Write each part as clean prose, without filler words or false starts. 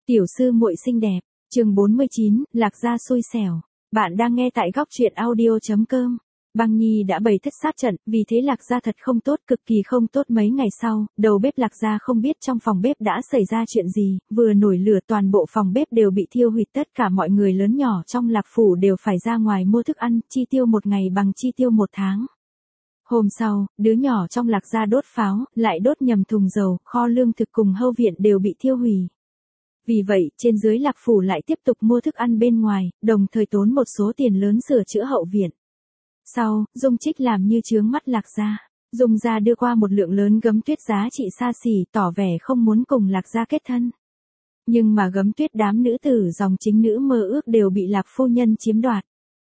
Tiểu sư muội xinh đẹp, chương 49, Lạc Gia xui xẻo. Bạn đang nghe tại góc truyện audio.com. Băng Nhi đã bày thất sát trận, vì thế Lạc Gia thật không tốt, cực kỳ không tốt. Mấy ngày sau, đầu bếp Lạc Gia không biết trong phòng bếp đã xảy ra chuyện gì, vừa nổi lửa toàn bộ phòng bếp đều bị thiêu hủy, tất cả mọi người lớn nhỏ trong Lạc Phủ đều phải ra ngoài mua thức ăn, chi tiêu một ngày bằng chi tiêu một tháng. Hôm sau, đứa nhỏ trong Lạc Gia đốt pháo, lại đốt nhầm thùng dầu, kho lương thực cùng hâu viện đều bị thiêu hủy. Vì vậy, trên dưới Lạc Phủ lại tiếp tục mua thức ăn bên ngoài, đồng thời tốn một số tiền lớn sửa chữa hậu viện. Sau, Dung Trích làm như chướng mắt Lạc Gia. Dung gia đưa qua một lượng lớn gấm tuyết giá trị xa xỉ, tỏ vẻ không muốn cùng Lạc Gia kết thân. Nhưng mà gấm tuyết đám nữ tử dòng chính nữ mơ ước đều bị Lạc phu nhân chiếm đoạt.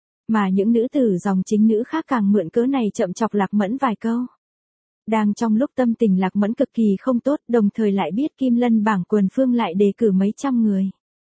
Mà những nữ tử dòng chính nữ khác càng mượn cớ này chậm chọc Lạc Mẫn vài câu. Đang trong lúc tâm tình Lạc Mẫn cực kỳ không tốt, đồng thời lại biết Kim Lân bảng quần phương lại đề cử mấy trăm người.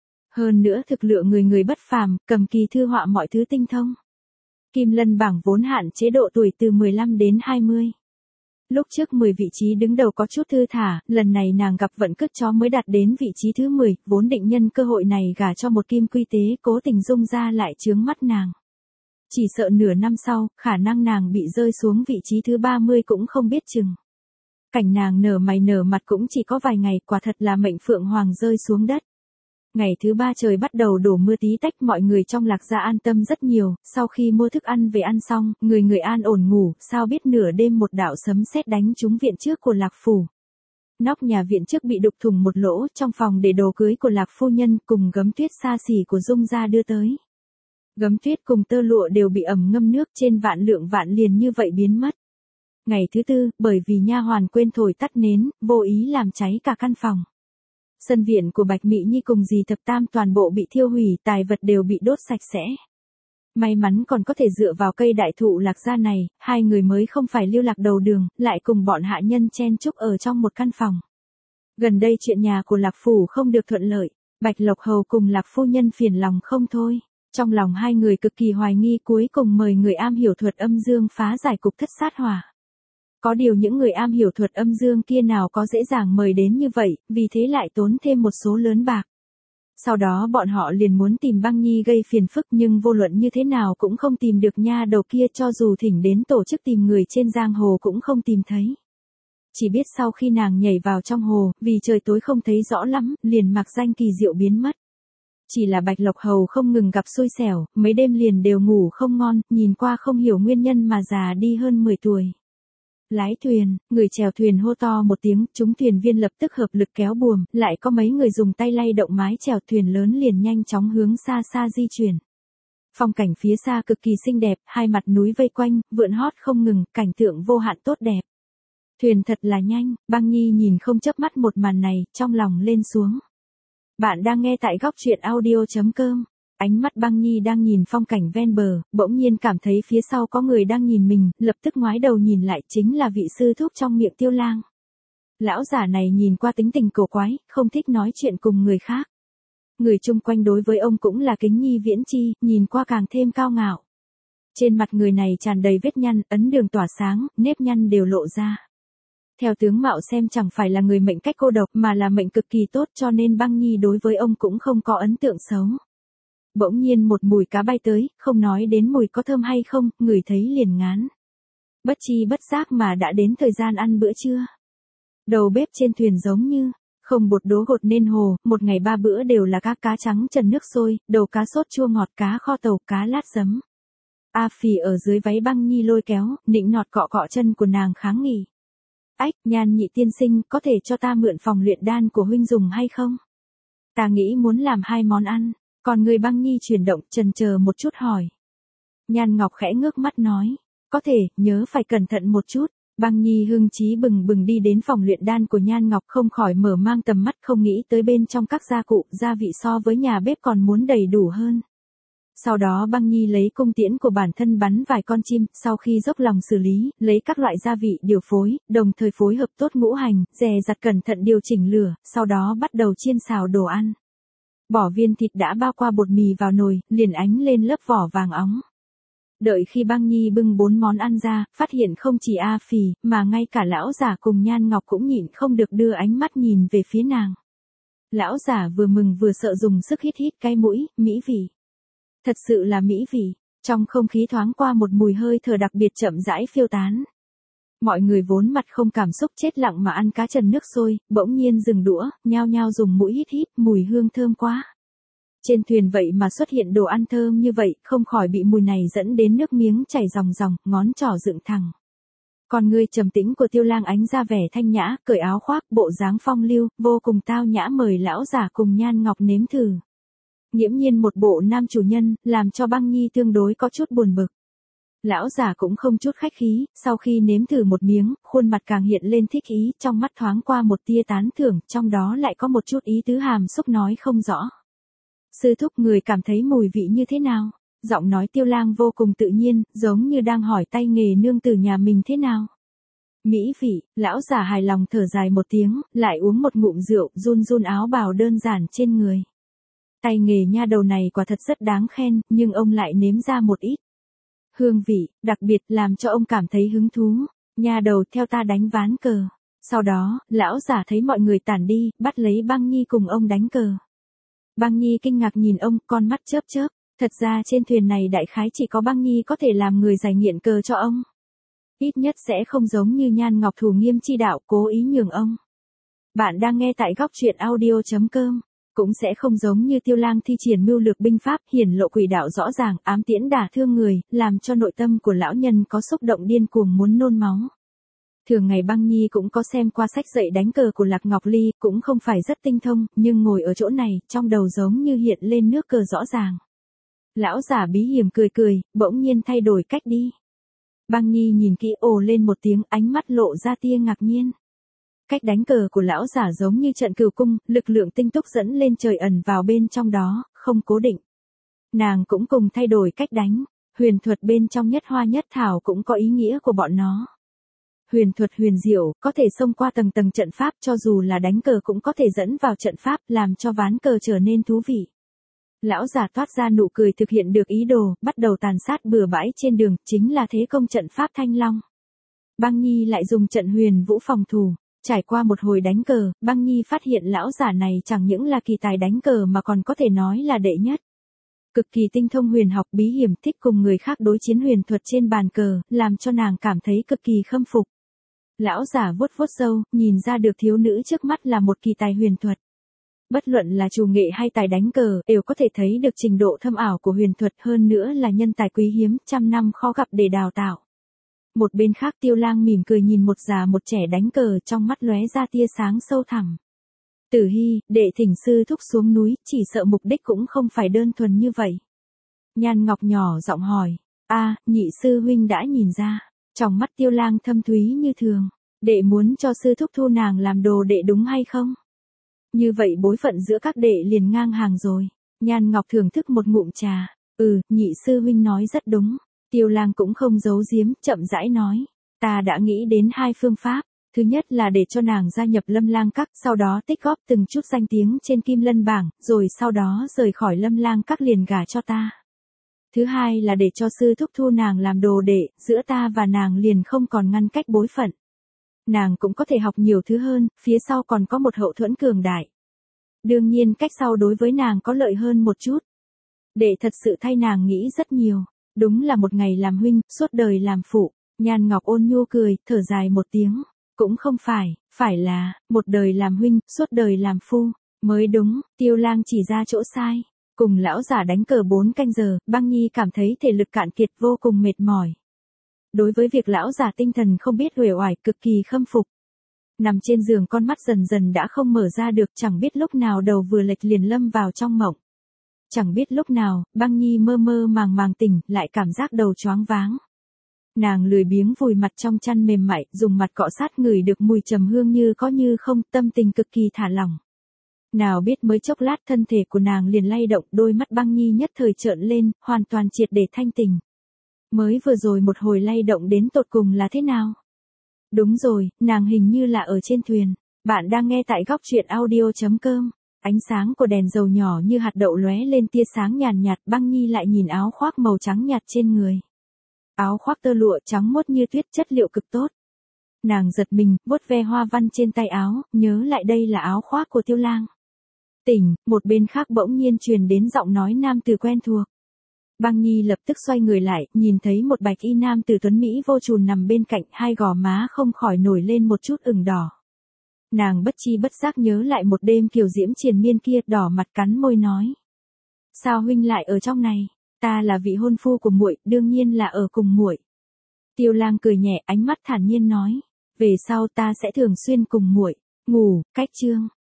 Hơn nữa thực lượng người bất phàm, cầm kỳ thư họa mọi thứ tinh thông. Kim Lân bảng vốn hạn chế độ tuổi từ 15 đến 20. Lúc trước 10 vị trí đứng đầu có chút thư thả, lần này nàng gặp vận cứt chó mới đạt đến vị trí thứ 10, vốn định nhân cơ hội này gả cho một kim quy tế, cố tình Dung gia lại chướng mắt nàng. Chỉ sợ nửa năm sau, khả năng nàng bị rơi xuống vị trí thứ 30 cũng không biết chừng. Cảnh nàng nở mày nở mặt cũng chỉ có vài ngày, quả thật là mệnh phượng hoàng rơi xuống đất. Ngày thứ 3 trời bắt đầu đổ mưa tí tách, mọi người trong Lạc Gia an tâm rất nhiều, sau khi mua thức ăn về ăn xong, người an ổn ngủ, sao biết nửa đêm một đạo sấm sét đánh trúng viện trước của Lạc Phủ. Nóc nhà viện trước bị đục thủng một lỗ, trong phòng để đồ cưới của Lạc phu nhân cùng gấm tuyết xa xỉ của Dung gia đưa tới. Gấm tuyết cùng tơ lụa đều bị ẩm ngâm nước, trên vạn lượng vạn liền như vậy biến mất. Ngày thứ 4, bởi vì nha hoàn quên thổi tắt nến, vô ý làm cháy cả căn phòng. Sân viện của Bạch Mị Nhi cùng dì Thập Tam toàn bộ bị thiêu hủy, tài vật đều bị đốt sạch sẽ. May mắn còn có thể dựa vào cây đại thụ Lạc Gia này, hai người mới không phải lưu lạc đầu đường, lại cùng bọn hạ nhân chen chúc ở trong một căn phòng. Gần đây chuyện nhà của Lạc Phủ không được thuận lợi, Bạch Lộc Hầu cùng Lạc phu nhân phiền lòng không thôi. Trong lòng hai người cực kỳ hoài nghi, cuối cùng mời người am hiểu thuật âm dương phá giải cục thất sát hỏa. Có điều những người am hiểu thuật âm dương kia nào có dễ dàng mời đến như vậy, vì thế lại tốn thêm một số lớn bạc. Sau đó bọn họ liền muốn tìm Băng Nhi gây phiền phức, nhưng vô luận như thế nào cũng không tìm được nha đầu kia, cho dù thỉnh đến tổ chức tìm người trên giang hồ cũng không tìm thấy. Chỉ biết sau khi nàng nhảy vào trong hồ, vì trời tối không thấy rõ lắm, liền mặc danh kỳ diệu biến mất. Chỉ là Bạch Lộc Hầu không ngừng gặp xui xẻo, mấy đêm liền đều ngủ không ngon, nhìn qua không hiểu nguyên nhân mà già đi hơn 10 tuổi. Lái thuyền, người chèo thuyền hô to một tiếng, chúng thuyền viên lập tức hợp lực kéo buồm, lại có mấy người dùng tay lay động mái chèo, thuyền lớn liền nhanh chóng hướng xa xa di chuyển. Phong cảnh phía xa cực kỳ xinh đẹp, hai mặt núi vây quanh, vượn hót không ngừng, cảnh tượng vô hạn tốt đẹp. Thuyền thật là nhanh, Băng Nhi nhìn không chớp mắt một màn này, trong lòng lên xuống. Bạn đang nghe tại góc truyện audio.com. Ánh mắt Băng Nhi đang nhìn phong cảnh ven bờ, bỗng nhiên cảm thấy phía sau có người đang nhìn mình, lập tức ngoái đầu nhìn lại, chính là vị sư thúc trong miệng Tiêu Lang. Lão giả này nhìn qua tính tình cổ quái, không thích nói chuyện cùng người khác. Người chung quanh đối với ông cũng là kính nhi viễn chi, nhìn qua càng thêm cao ngạo. Trên mặt người này tràn đầy vết nhăn, ấn đường tỏa sáng, nếp nhăn đều lộ ra. Theo tướng mạo xem chẳng phải là người mệnh cách cô độc mà là mệnh cực kỳ tốt, cho nên Băng Nhi đối với ông cũng không có ấn tượng xấu. Bỗng nhiên một mùi cá bay tới, không nói đến mùi có thơm hay không, người thấy liền ngán. Bất chi bất giác mà đã đến thời gian ăn bữa trưa. Đầu bếp trên thuyền giống như không bột đố gột nên hồ, một ngày 3 bữa đều là cá trắng trần nước sôi, đầu cá sốt chua ngọt, cá kho tàu, cá lát giấm. A Phì ở dưới váy Băng Nhi lôi kéo, nịnh nọt cọ cọ chân của nàng kháng nghị. Ách, Nhan nhị tiên sinh, có thể cho ta mượn phòng luyện đan của huynh dùng hay không? Ta nghĩ muốn làm 2 món ăn. Còn người Băng Nhi chuyển động, chần chờ một chút hỏi. Nhan Ngọc khẽ ngước mắt nói. Có thể, nhớ phải cẩn thận một chút. Băng Nhi hưng chí bừng bừng đi đến phòng luyện đan của Nhan Ngọc, không khỏi mở mang tầm mắt, không nghĩ tới bên trong các gia cụ, gia vị so với nhà bếp còn muốn đầy đủ hơn. Sau đó Băng Nhi lấy cung tiễn của bản thân bắn vài con chim, sau khi dốc lòng xử lý, lấy các loại gia vị điều phối, đồng thời phối hợp tốt ngũ hành, dè dặt cẩn thận điều chỉnh lửa, sau đó bắt đầu chiên xào đồ ăn. Bỏ viên thịt đã bao qua bột mì vào nồi, liền ánh lên lớp vỏ vàng óng. Đợi khi Băng Nhi bưng 4 món ăn ra, phát hiện không chỉ A Phì, mà ngay cả lão giả cùng Nhan Ngọc cũng nhịn không được đưa ánh mắt nhìn về phía nàng. Lão giả vừa mừng vừa sợ dùng sức hít hít cái mũi, mỹ vị. Thật sự là mỹ vị, trong không khí thoáng qua một mùi hơi thở đặc biệt chậm rãi phiêu tán. Mọi người vốn mặt không cảm xúc chết lặng mà ăn cá trần nước sôi, bỗng nhiên dừng đũa, nhao nhao dùng mũi hít hít, mùi hương thơm quá. Trên thuyền vậy mà xuất hiện đồ ăn thơm như vậy, không khỏi bị mùi này dẫn đến nước miếng chảy ròng ròng, ngón trỏ dựng thẳng. Con người trầm tĩnh của Tiêu Lang ánh ra vẻ thanh nhã, cởi áo khoác, bộ dáng phong lưu, vô cùng tao nhã mời lão giả cùng Nhan Ngọc nếm thử. Nghiễm nhiên một bộ nam chủ nhân, làm cho Băng Nhi tương đối có chút buồn bực. Lão giả cũng không chút khách khí, sau khi nếm thử một miếng, khuôn mặt càng hiện lên thích ý, trong mắt thoáng qua một tia tán thưởng, trong đó lại có một chút ý tứ hàm xúc nói không rõ. Sư thúc, người cảm thấy mùi vị như thế nào? Giọng nói Tiêu Lang vô cùng tự nhiên, giống như đang hỏi tay nghề nương tử nhà mình thế nào. Mỹ vị, lão giả hài lòng thở dài một tiếng, lại uống một ngụm rượu, run run áo bào đơn giản trên người. Tay nghề nha đầu này quả thật rất đáng khen, nhưng ông lại nếm ra một ít hương vị, đặc biệt làm cho ông cảm thấy hứng thú. Nha đầu, theo ta đánh ván cờ. Sau đó, lão giả thấy mọi người tản đi, bắt lấy Băng Nhi cùng ông đánh cờ. Băng Nhi kinh ngạc nhìn ông, con mắt chớp chớp. Thật ra trên thuyền này đại khái chỉ có Băng Nhi có thể làm người giải nghiện cờ cho ông. Ít nhất sẽ không giống như Nhan Ngọc thủ nghiêm chi đạo cố ý nhường ông. Bạn đang nghe tại góc truyện audio.com. Cũng sẽ không giống như Tiêu Lang thi triển mưu lược binh pháp, hiển lộ quỷ đạo rõ ràng, ám tiễn đả thương người, làm cho nội tâm của lão nhân có xúc động điên cuồng muốn nôn máu. Thường ngày Băng Nhi cũng có xem qua sách dạy đánh cờ của Lạc Ngọc Ly, cũng không phải rất tinh thông, nhưng ngồi ở chỗ này, trong đầu giống như hiện lên nước cờ rõ ràng. Lão giả bí hiểm cười cười, bỗng nhiên thay đổi cách đi. Băng Nhi nhìn kỹ ồ lên một tiếng, ánh mắt lộ ra tia ngạc nhiên. Cách đánh cờ của lão giả giống như trận cửu cung, lực lượng tinh túc dẫn lên trời ẩn vào bên trong đó, không cố định. Nàng cũng cùng thay đổi cách đánh, huyền thuật bên trong nhất hoa nhất thảo cũng có ý nghĩa của bọn nó. Huyền thuật huyền diệu, có thể xông qua tầng tầng trận pháp, cho dù là đánh cờ cũng có thể dẫn vào trận pháp, làm cho ván cờ trở nên thú vị. Lão giả toát ra nụ cười thực hiện được ý đồ, bắt đầu tàn sát bừa bãi trên đường, chính là thế công trận pháp Thanh Long. Băng Nhi lại dùng trận huyền vũ phòng thủ. Trải qua một hồi đánh cờ, Băng Nhi phát hiện lão giả này chẳng những là kỳ tài đánh cờ mà còn có thể nói là đệ nhất. Cực kỳ tinh thông huyền học bí hiểm, thích cùng người khác đối chiến huyền thuật trên bàn cờ, làm cho nàng cảm thấy cực kỳ khâm phục. Lão giả vuốt vuốt râu, nhìn ra được thiếu nữ trước mắt là một kỳ tài huyền thuật. Bất luận là chủ nghệ hay tài đánh cờ, đều có thể thấy được trình độ thâm ảo của huyền thuật, hơn nữa là nhân tài quý hiếm, trăm năm khó gặp để đào tạo. Một bên khác Tiêu Lang mỉm cười nhìn một già một trẻ đánh cờ, trong mắt lóe ra tia sáng sâu thẳm. Tử Hy, đệ thỉnh sư thúc xuống núi, chỉ sợ mục đích cũng không phải đơn thuần như vậy. Nhan Ngọc nhỏ giọng hỏi, nhị sư huynh đã nhìn ra. Trong mắt Tiêu Lang thâm thúy như thường, đệ muốn cho sư thúc thu nàng làm đồ đệ đúng hay không? Như vậy bối phận giữa các đệ liền ngang hàng rồi. Nhan Ngọc thưởng thức một ngụm trà, nhị sư huynh nói rất đúng. Tiêu Lang cũng không giấu giếm, chậm rãi nói, ta đã nghĩ đến hai phương pháp, thứ nhất là để cho nàng gia nhập Lâm Lang Các, sau đó tích góp từng chút danh tiếng trên Kim Lân bảng, rồi sau đó rời khỏi Lâm Lang Các liền gả cho ta. Thứ hai là để cho sư thúc thu nàng làm đồ đệ, giữa ta và nàng liền không còn ngăn cách bối phận. Nàng cũng có thể học nhiều thứ hơn, phía sau còn có một hậu thuẫn cường đại. Đương nhiên cách sau đối với nàng có lợi hơn một chút. Đệ thật sự thay nàng nghĩ rất nhiều. Đúng là một ngày làm huynh, suốt đời làm phụ. Nhan Ngọc ôn nhu cười, thở dài một tiếng. Cũng không phải là, một đời làm huynh, suốt đời làm phu. Mới đúng, Tiêu Lang chỉ ra chỗ sai. Cùng lão giả đánh cờ 4 canh giờ, Băng Nhi cảm thấy thể lực cạn kiệt vô cùng mệt mỏi. Đối với việc lão giả tinh thần không biết uể oải, cực kỳ khâm phục. Nằm trên giường con mắt dần dần đã không mở ra được, chẳng biết lúc nào đầu vừa lệch liền lâm vào trong mộng. Chẳng biết lúc nào, Băng Nhi mơ mơ màng màng tỉnh, lại cảm giác đầu choáng váng. Nàng lười biếng vùi mặt trong chăn mềm mại, dùng mặt cọ sát ngửi được mùi trầm hương như có như không, tâm tình cực kỳ thả lỏng. Nào biết mới chốc lát thân thể của nàng liền lay động, đôi mắt Băng Nhi nhất thời trợn lên, hoàn toàn triệt để thanh tỉnh. Mới vừa rồi một hồi lay động đến tột cùng là thế nào? Đúng rồi, nàng hình như là ở trên thuyền. Bạn đang nghe tại góc truyện audio.com. Ánh sáng của đèn dầu nhỏ như hạt đậu lóe lên tia sáng nhàn nhạt, Băng Nhi lại nhìn áo khoác màu trắng nhạt trên người. Áo khoác tơ lụa trắng muốt như tuyết, chất liệu cực tốt. Nàng giật mình, vuốt ve hoa văn trên tay áo, nhớ lại đây là áo khoác của Tiêu Lang. Tỉnh, một bên khác bỗng nhiên truyền đến giọng nói nam tử quen thuộc. Băng Nhi lập tức xoay người lại, nhìn thấy một bạch y nam tử tuấn Mỹ vô trùn nằm bên cạnh, hai gò má không khỏi nổi lên một chút ửng đỏ. Nàng bất chi bất giác nhớ lại một đêm kiều diễm triền miên kia, đỏ mặt cắn môi nói. Sao huynh lại ở trong này? Ta là vị hôn phu của muội, đương nhiên là ở cùng muội. Tiêu Lang cười nhẹ, ánh mắt thản nhiên nói. Về sau ta sẽ thường xuyên cùng muội ngủ. Cách chương